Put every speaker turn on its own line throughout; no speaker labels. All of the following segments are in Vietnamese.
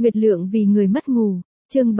Nguyệt Lượng vì người mất ngủ, chương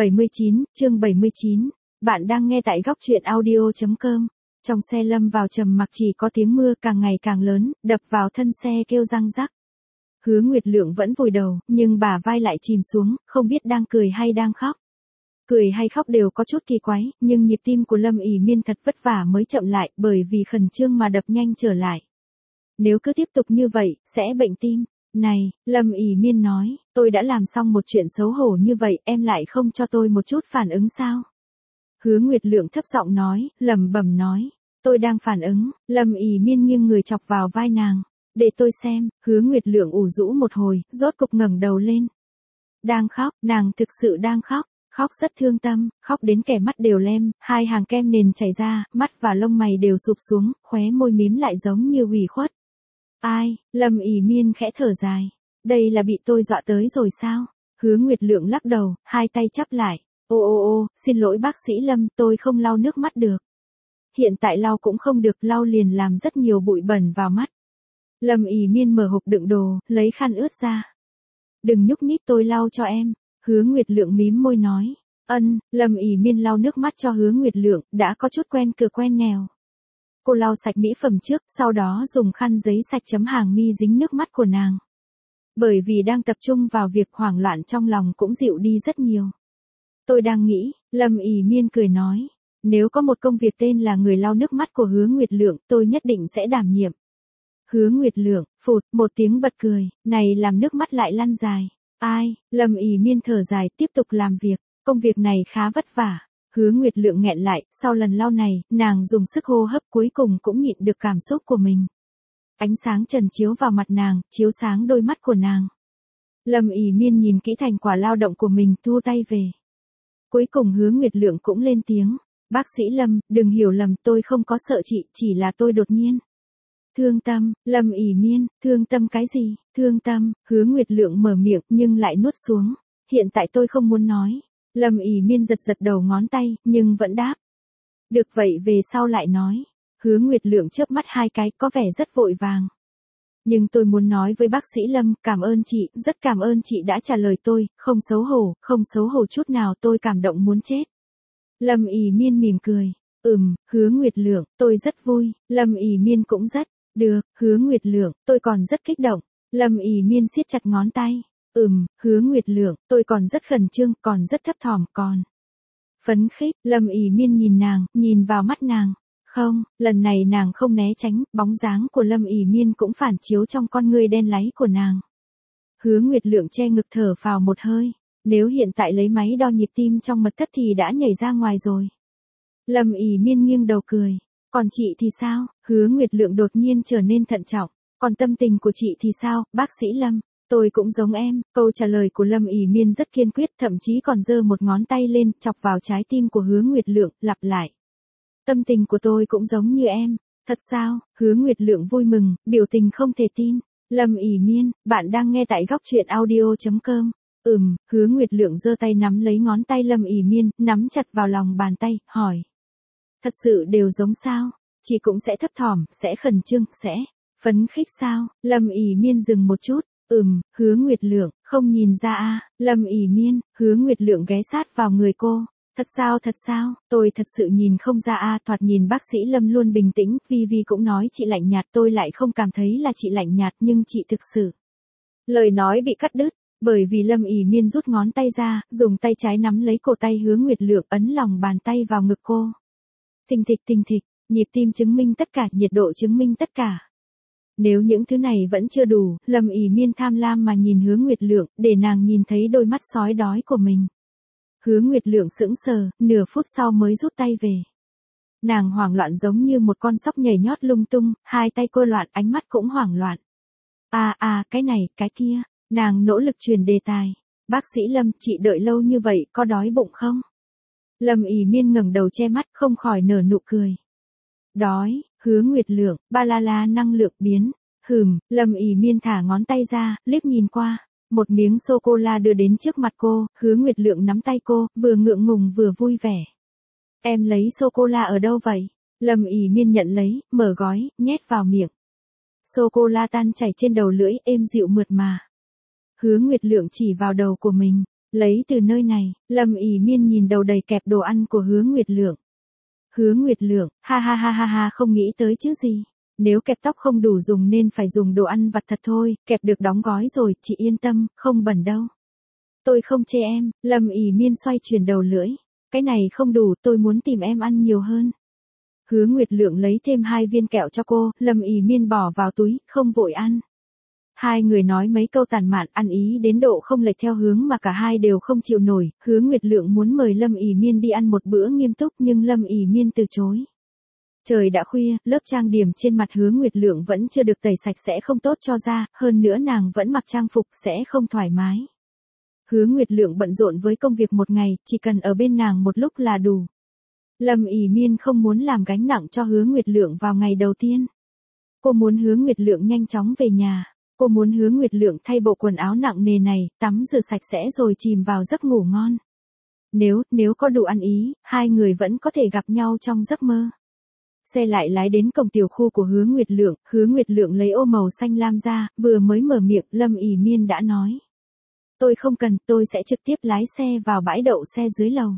79, bạn đang nghe tại góc truyện audio.com. Trong xe lâm vào trầm mặc, chỉ có tiếng mưa càng ngày càng lớn, đập vào thân xe kêu răng rắc. Hứa Nguyệt Lượng vẫn vùi đầu, nhưng bả vai lại chìm xuống, không biết đang cười hay đang khóc. Cười hay khóc đều có chút kỳ quái, nhưng nhịp tim của Lâm ỉ Miên thật vất vả mới chậm lại, bởi vì khẩn trương mà đập nhanh trở lại. Nếu cứ tiếp tục như vậy, sẽ bệnh tim. Này, Lâm ỉ Miên nói, tôi đã làm xong một chuyện xấu hổ như vậy, em lại không cho tôi một chút phản ứng sao? Hứa Nguyệt Lượng thấp giọng nói, lẩm bẩm nói, tôi đang phản ứng. Lâm ỉ Miên nghiêng người chọc vào vai nàng. Để tôi xem. Hứa Nguyệt Lượng ủ rũ một hồi, rốt cục ngẩng đầu lên. Đang khóc, nàng thực sự đang khóc. Khóc rất thương tâm, khóc đến kẻ mắt đều lem, hai hàng kem nền chảy ra, mắt và lông mày đều sụp xuống, khóe môi mím lại giống như ủy khuất. Ai? Lâm ỉ Miên khẽ thở dài. Đây là bị tôi dọa tới rồi sao? Hứa Nguyệt Lượng lắc đầu, hai tay chắp lại. Ô, xin lỗi bác sĩ Lâm, tôi không lau nước mắt được. Hiện tại lau cũng không được, lau liền làm rất nhiều bụi bẩn vào mắt. Lâm ỉ Miên mở hộp đựng đồ, lấy khăn ướt ra. Đừng nhúc nhích, tôi lau cho em. Hứa Nguyệt Lượng mím môi nói. Lâm ỉ Miên lau nước mắt cho Hứa Nguyệt Lượng, đã có chút quen cửa quen nẻo. Cô lau sạch mỹ phẩm trước, sau đó dùng khăn giấy sạch chấm hàng mi dính nước mắt của nàng. Bởi vì đang tập trung vào việc, hoảng loạn trong lòng cũng dịu đi rất nhiều. Tôi đang nghĩ, Lâm ỉ Miên cười nói, nếu có một công việc tên là người lau nước mắt của Hứa Nguyệt Lượng, tôi nhất định sẽ đảm nhiệm. Hứa Nguyệt Lượng, phụt, một tiếng bật cười, này làm nước mắt lại lăn dài. Ai? Lâm ỉ Miên thở dài, tiếp tục làm việc, công việc này khá vất vả. Hứa Nguyệt Lượng nghẹn lại, sau lần lau này, nàng dùng sức hô hấp cuối cùng cũng nhịn được cảm xúc của mình. Ánh sáng trần chiếu vào mặt nàng, chiếu sáng đôi mắt của nàng. Lâm ỉ Miên nhìn kỹ thành quả lao động của mình, thu tay về. Cuối cùng Hứa Nguyệt Lượng cũng lên tiếng, bác sĩ Lâm, đừng hiểu lầm, tôi không có sợ chị, chỉ là tôi đột nhiên. Thương tâm. Lâm ỉ Miên, thương tâm cái gì? Thương tâm. Hứa Nguyệt Lượng mở miệng nhưng lại nuốt xuống. Hiện tại tôi không muốn nói. Lâm ỉ Miên giật đầu ngón tay, nhưng vẫn đáp. Được vậy về sau lại nói. Hứa Nguyệt Lượng chớp mắt hai cái, có vẻ rất vội vàng. Nhưng tôi muốn nói với bác sĩ Lâm, cảm ơn chị, rất cảm ơn chị đã trả lời tôi, không xấu hổ chút nào, tôi cảm động muốn chết. Lâm ỉ Miên mỉm cười. Hứa Nguyệt Lượng, tôi rất vui. Lâm ỉ Miên cũng rất. Được, Hứa Nguyệt Lượng, tôi còn rất kích động. Lâm ỉ Miên siết chặt ngón tay. Hứa Nguyệt Lượng, tôi còn rất khẩn trương, còn rất thấp thỏm, còn phấn khích. Lâm ỉ Miên nhìn nàng, nhìn vào mắt nàng. Không, lần này nàng không né tránh, bóng dáng của Lâm ỉ Miên cũng phản chiếu trong con ngươi đen láy của nàng. Hứa Nguyệt Lượng che ngực thở phào một hơi. Nếu hiện tại lấy máy đo nhịp tim trong mật thất thì đã nhảy ra ngoài rồi. Lâm ỉ Miên nghiêng đầu cười. Còn chị thì sao? Hứa Nguyệt Lượng đột nhiên trở nên thận trọng. Còn tâm tình của chị thì sao, bác sĩ Lâm? Tôi cũng giống em. Câu trả lời của Lâm ỉ Miên rất kiên quyết, thậm chí còn giơ một ngón tay lên, chọc vào trái tim của Hứa Nguyệt Lượng, lặp lại. Tâm tình của tôi cũng giống như em. Thật sao? Hứa Nguyệt Lượng vui mừng, biểu tình không thể tin. Lâm ỉ Miên, bạn đang nghe tại góc truyện audio.com. Hứa Nguyệt Lượng giơ tay nắm lấy ngón tay Lâm ỉ Miên, nắm chặt vào lòng bàn tay, hỏi. Thật sự đều giống sao? Chị cũng sẽ thấp thỏm, sẽ khẩn trương, sẽ phấn khích sao? Lâm ỉ Miên dừng một chút. Hứa Nguyệt Lượng, không nhìn ra à? Lâm ỉ Miên, Hứa Nguyệt Lượng ghé sát vào người cô. Thật sao? Tôi thật sự nhìn không ra à? Thoạt nhìn bác sĩ Lâm luôn bình tĩnh, Vi cũng nói chị lạnh nhạt, tôi lại không cảm thấy là chị lạnh nhạt, nhưng chị thực sự. Lời nói bị cắt đứt, bởi vì Lâm ỉ Miên rút ngón tay ra, dùng tay trái nắm lấy cổ tay Hứa Nguyệt Lượng, ấn lòng bàn tay vào ngực cô. Thình thịch, nhịp tim chứng minh tất cả, nhiệt độ chứng minh tất cả. Nếu những thứ này vẫn chưa đủ, Lâm ỉ Miên tham lam mà nhìn Hứa Nguyệt Lượng, để nàng nhìn thấy đôi mắt sói đói của mình. Hứa Nguyệt Lượng sững sờ, nửa phút sau mới rút tay về. Nàng hoảng loạn giống như một con sóc nhảy nhót lung tung, hai tay cô loạn, ánh mắt cũng hoảng loạn. Cái này, cái kia, nàng nỗ lực truyền đề tài. Bác sĩ Lâm, chị đợi lâu như vậy, có đói bụng không? Lâm ỉ Miên ngẩng đầu che mắt, không khỏi nở nụ cười. Đói. Hứa Nguyệt Lượng, ba la la năng lượng biến. Lâm ỉ Miên thả ngón tay ra, liếc nhìn qua. Một miếng sô-cô-la đưa đến trước mặt cô, Hứa Nguyệt Lượng nắm tay cô, vừa ngượng ngùng vừa vui vẻ. Em lấy sô-cô-la ở đâu vậy? Lâm ỉ Miên nhận lấy, mở gói, nhét vào miệng. Sô-cô-la tan chảy trên đầu lưỡi, êm dịu mượt mà. Hứa Nguyệt Lượng chỉ vào đầu của mình. Lấy từ nơi này, Lâm ỉ miên nhìn đầu đầy kẹp đồ ăn của Hứa Nguyệt Lượng. Hứa Nguyệt Lượng, ha ha ha ha ha, không nghĩ tới chứ gì. Nếu kẹp tóc không đủ dùng nên phải dùng đồ ăn vặt thật thôi, kẹp được đóng gói rồi, chị yên tâm, không bẩn đâu. Tôi không chê em, Lâm ỉ miên xoay chuyển đầu lưỡi. Cái này không đủ, tôi muốn tìm em ăn nhiều hơn. Hứa Nguyệt Lượng lấy thêm 2 viên kẹo cho cô, Lâm ỉ miên bỏ vào túi, không vội ăn. Hai người nói mấy câu tản mạn, ăn ý đến độ không lệch theo hướng mà cả hai đều không chịu nổi. Hứa Nguyệt Lượng muốn mời Lâm ỉ miên đi ăn một bữa nghiêm túc nhưng Lâm ỉ miên từ chối. Trời đã khuya, lớp trang điểm trên mặt Hứa Nguyệt Lượng vẫn chưa được tẩy sạch sẽ không tốt cho da, hơn nữa nàng vẫn mặc trang phục sẽ không thoải mái. Hứa Nguyệt Lượng bận rộn với công việc một ngày, chỉ cần ở bên nàng một lúc là đủ. Lâm ỉ miên không muốn làm gánh nặng cho Hứa Nguyệt Lượng vào ngày đầu tiên. Cô muốn Hứa Nguyệt Lượng nhanh chóng về nhà. Cô muốn Hứa Nguyệt Lượng thay bộ quần áo nặng nề này, tắm rửa sạch sẽ rồi chìm vào giấc ngủ ngon. Nếu có đủ ăn ý, hai người vẫn có thể gặp nhau trong giấc mơ. Xe lại lái đến cổng tiểu khu của Hứa Nguyệt Lượng lấy ô màu xanh lam ra, vừa mới mở miệng, Lâm ỉ miên đã nói. Tôi không cần, tôi sẽ trực tiếp lái xe vào bãi đậu xe dưới lầu.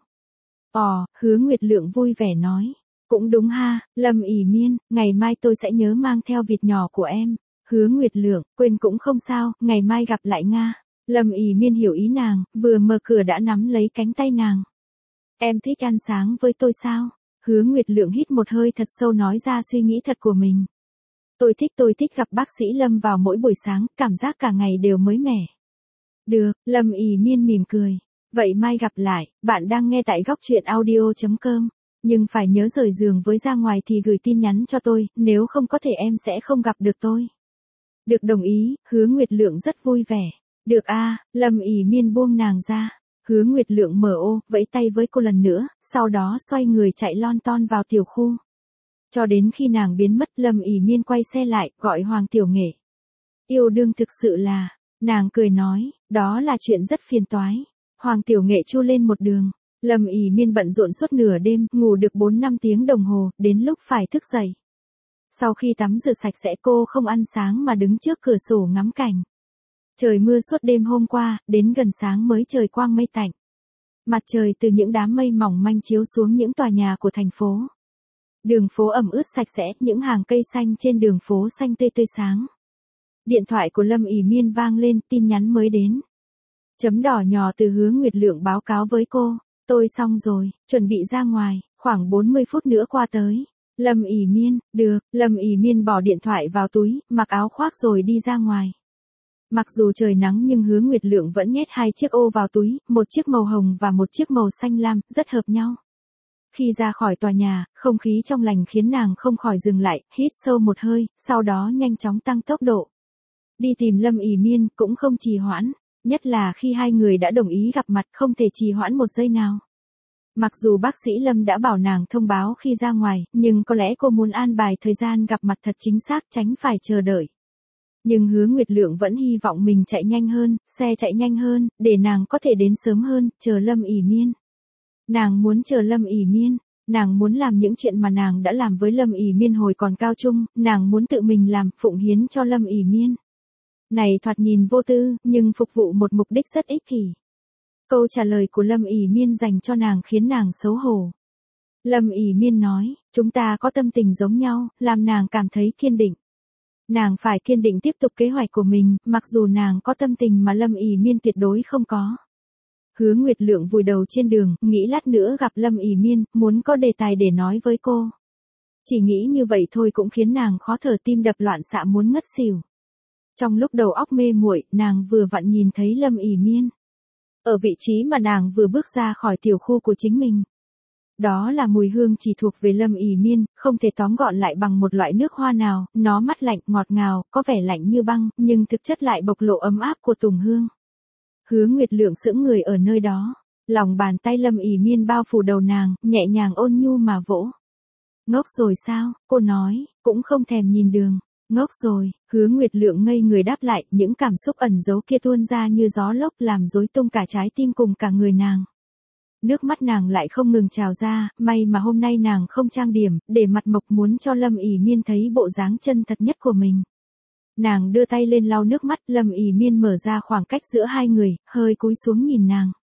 Hứa Nguyệt Lượng vui vẻ nói. Cũng đúng ha, Lâm ỉ miên, ngày mai tôi sẽ nhớ mang theo vịt nhỏ của em. Hứa Nguyệt Lượng, quên cũng không sao, ngày mai gặp lại Nga. Lâm ỉ miên hiểu ý nàng, vừa mở cửa đã nắm lấy cánh tay nàng. Em thích ăn sáng với tôi sao? Hứa Nguyệt Lượng hít một hơi thật sâu nói ra suy nghĩ thật của mình. Tôi thích gặp bác sĩ Lâm vào mỗi buổi sáng, cảm giác cả ngày đều mới mẻ. Được, Lâm ỉ miên mỉm cười. Vậy mai gặp lại, bạn đang nghe tại góc truyện audio.com. Nhưng phải nhớ rời giường với ra ngoài thì gửi tin nhắn cho tôi, nếu không có thể em sẽ không gặp được tôi. Được đồng ý, Hứa Nguyệt Lượng rất vui vẻ. Được a, Lâm ỉ miên buông nàng ra. Hứa Nguyệt Lượng mở ô, vẫy tay với cô lần nữa, sau đó xoay người chạy lon ton vào tiểu khu. Cho đến khi nàng biến mất, Lâm ỉ miên quay xe lại, gọi Hoàng Tiểu Nghệ. Yêu đương thực sự là, nàng cười nói, đó là chuyện rất phiền toái. Hoàng Tiểu Nghệ chu lên một đường. Lâm ỉ miên bận rộn suốt nửa đêm, ngủ được 4-5 tiếng đồng hồ, đến lúc phải thức dậy. Sau khi tắm rửa sạch sẽ cô không ăn sáng mà đứng trước cửa sổ ngắm cảnh. Trời mưa suốt đêm hôm qua, đến gần sáng mới trời quang mây tạnh. Mặt trời từ những đám mây mỏng manh chiếu xuống những tòa nhà của thành phố. Đường phố ẩm ướt sạch sẽ, những hàng cây xanh trên đường phố xanh tươi tươi sáng. Điện thoại của Lâm ỉ miên vang lên, tin nhắn mới đến. Chấm đỏ nhỏ từ Hứa Nguyệt Lượng báo cáo với cô. Tôi xong rồi, chuẩn bị ra ngoài, khoảng 40 phút nữa qua tới. Lâm ỉ miên, được, Lâm ỉ miên bỏ điện thoại vào túi, mặc áo khoác rồi đi ra ngoài. Mặc dù trời nắng nhưng Hứa Nguyệt Lượng vẫn nhét 2 chiếc ô vào túi, một chiếc màu hồng và một chiếc màu xanh lam, rất hợp nhau. Khi ra khỏi tòa nhà, không khí trong lành khiến nàng không khỏi dừng lại, hít sâu một hơi, sau đó nhanh chóng tăng tốc độ. Đi tìm Lâm ỉ miên cũng không trì hoãn, nhất là khi hai người đã đồng ý gặp mặt không thể trì hoãn một giây nào. Mặc dù bác sĩ Lâm đã bảo nàng thông báo khi ra ngoài, nhưng có lẽ cô muốn an bài thời gian gặp mặt thật chính xác tránh phải chờ đợi. Nhưng Hứa Nguyệt Lượng vẫn hy vọng mình chạy nhanh hơn, xe chạy nhanh hơn, để nàng có thể đến sớm hơn, chờ Lâm ỉ miên. Nàng muốn chờ Lâm ỉ miên, nàng muốn làm những chuyện mà nàng đã làm với Lâm ỉ miên hồi còn cao trung, nàng muốn tự mình làm, phụng hiến cho Lâm ỉ miên. Này thoạt nhìn vô tư, nhưng phục vụ một mục đích rất ích kỷ. Câu trả lời của Lâm ỉ miên dành cho nàng khiến nàng xấu hổ. Lâm ỉ miên nói, chúng ta có tâm tình giống nhau, làm nàng cảm thấy kiên định. Nàng phải kiên định tiếp tục kế hoạch của mình, mặc dù nàng có tâm tình mà Lâm ỉ miên tuyệt đối không có. Hứa Nguyệt Lượng vùi đầu trên đường, nghĩ lát nữa gặp Lâm ỉ miên, muốn có đề tài để nói với cô. Chỉ nghĩ như vậy thôi cũng khiến nàng khó thở, tim đập loạn xạ muốn ngất xỉu. Trong lúc đầu óc mê muội, nàng vừa vặn nhìn thấy Lâm ỉ miên. Ở vị trí mà nàng vừa bước ra khỏi tiểu khu của chính mình. Đó là mùi hương chỉ thuộc về Lâm ỉ miên, không thể tóm gọn lại bằng một loại nước hoa nào, nó mát lạnh, ngọt ngào, có vẻ lạnh như băng, nhưng thực chất lại bộc lộ ấm áp của tùng hương. Hứa Nguyệt Lượng sững người ở nơi đó, lòng bàn tay Lâm ỉ miên bao phủ đầu nàng, nhẹ nhàng ôn nhu mà vỗ. Ngốc rồi sao, cô nói, cũng không thèm nhìn đường. Ngốc rồi, Hứa Nguyệt Lượng ngây người đáp lại, những cảm xúc ẩn giấu kia tuôn ra như gió lốc làm rối tung cả trái tim cùng cả người nàng. Nước mắt nàng lại không ngừng trào ra, may mà hôm nay nàng không trang điểm, để mặt mộc muốn cho Lâm ỉ miên thấy bộ dáng chân thật nhất của mình. Nàng đưa tay lên lau nước mắt, Lâm ỉ miên mở ra khoảng cách giữa hai người, hơi cúi xuống nhìn nàng.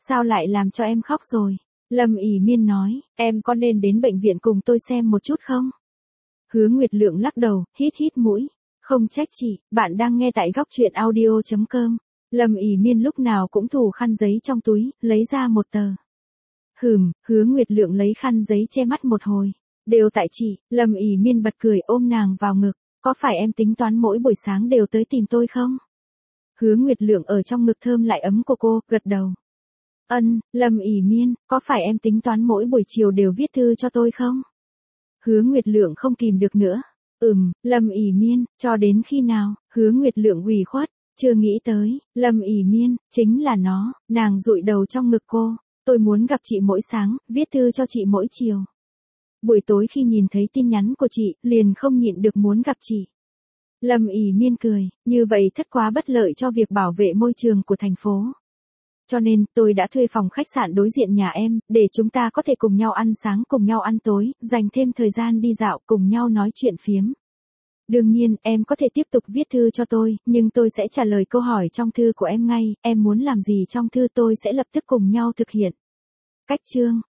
Sao lại làm cho em khóc rồi? Lâm ỉ miên nói, em có nên đến bệnh viện cùng tôi xem một chút không? Hứa Nguyệt Lượng lắc đầu, hít hít mũi. Không trách chị, bạn đang nghe tại góc truyện audio.com. Lâm ỉ miên lúc nào cũng thủ khăn giấy trong túi, lấy ra một tờ. Hứa Nguyệt Lượng lấy khăn giấy che mắt một hồi. Đều tại chị, Lâm ỉ miên bật cười ôm nàng vào ngực. Có phải em tính toán mỗi buổi sáng đều tới tìm tôi không? Hứa Nguyệt Lượng ở trong ngực thơm lại ấm của cô, gật đầu. Lâm ỉ miên, có phải em tính toán mỗi buổi chiều đều viết thư cho tôi không? Hứa Nguyệt Lượng không kìm được nữa. Lâm ỉ miên, cho đến khi nào? Hứa Nguyệt Lượng ủy khuất, chưa nghĩ tới. Lâm ỉ miên, chính là nó. Nàng dụi đầu trong ngực cô. Tôi muốn gặp chị mỗi sáng, viết thư cho chị mỗi chiều. Buổi tối khi nhìn thấy tin nhắn của chị, liền không nhịn được muốn gặp chị. Lâm ỉ miên cười, như vậy thật quá bất lợi cho việc bảo vệ môi trường của thành phố. Cho nên, tôi đã thuê phòng khách sạn đối diện nhà em, để chúng ta có thể cùng nhau ăn sáng, cùng nhau ăn tối, dành thêm thời gian đi dạo, cùng nhau nói chuyện phiếm. Đương nhiên, em có thể tiếp tục viết thư cho tôi, nhưng tôi sẽ trả lời câu hỏi trong thư của em ngay, em muốn làm gì trong thư tôi sẽ lập tức cùng nhau thực hiện. Cách chương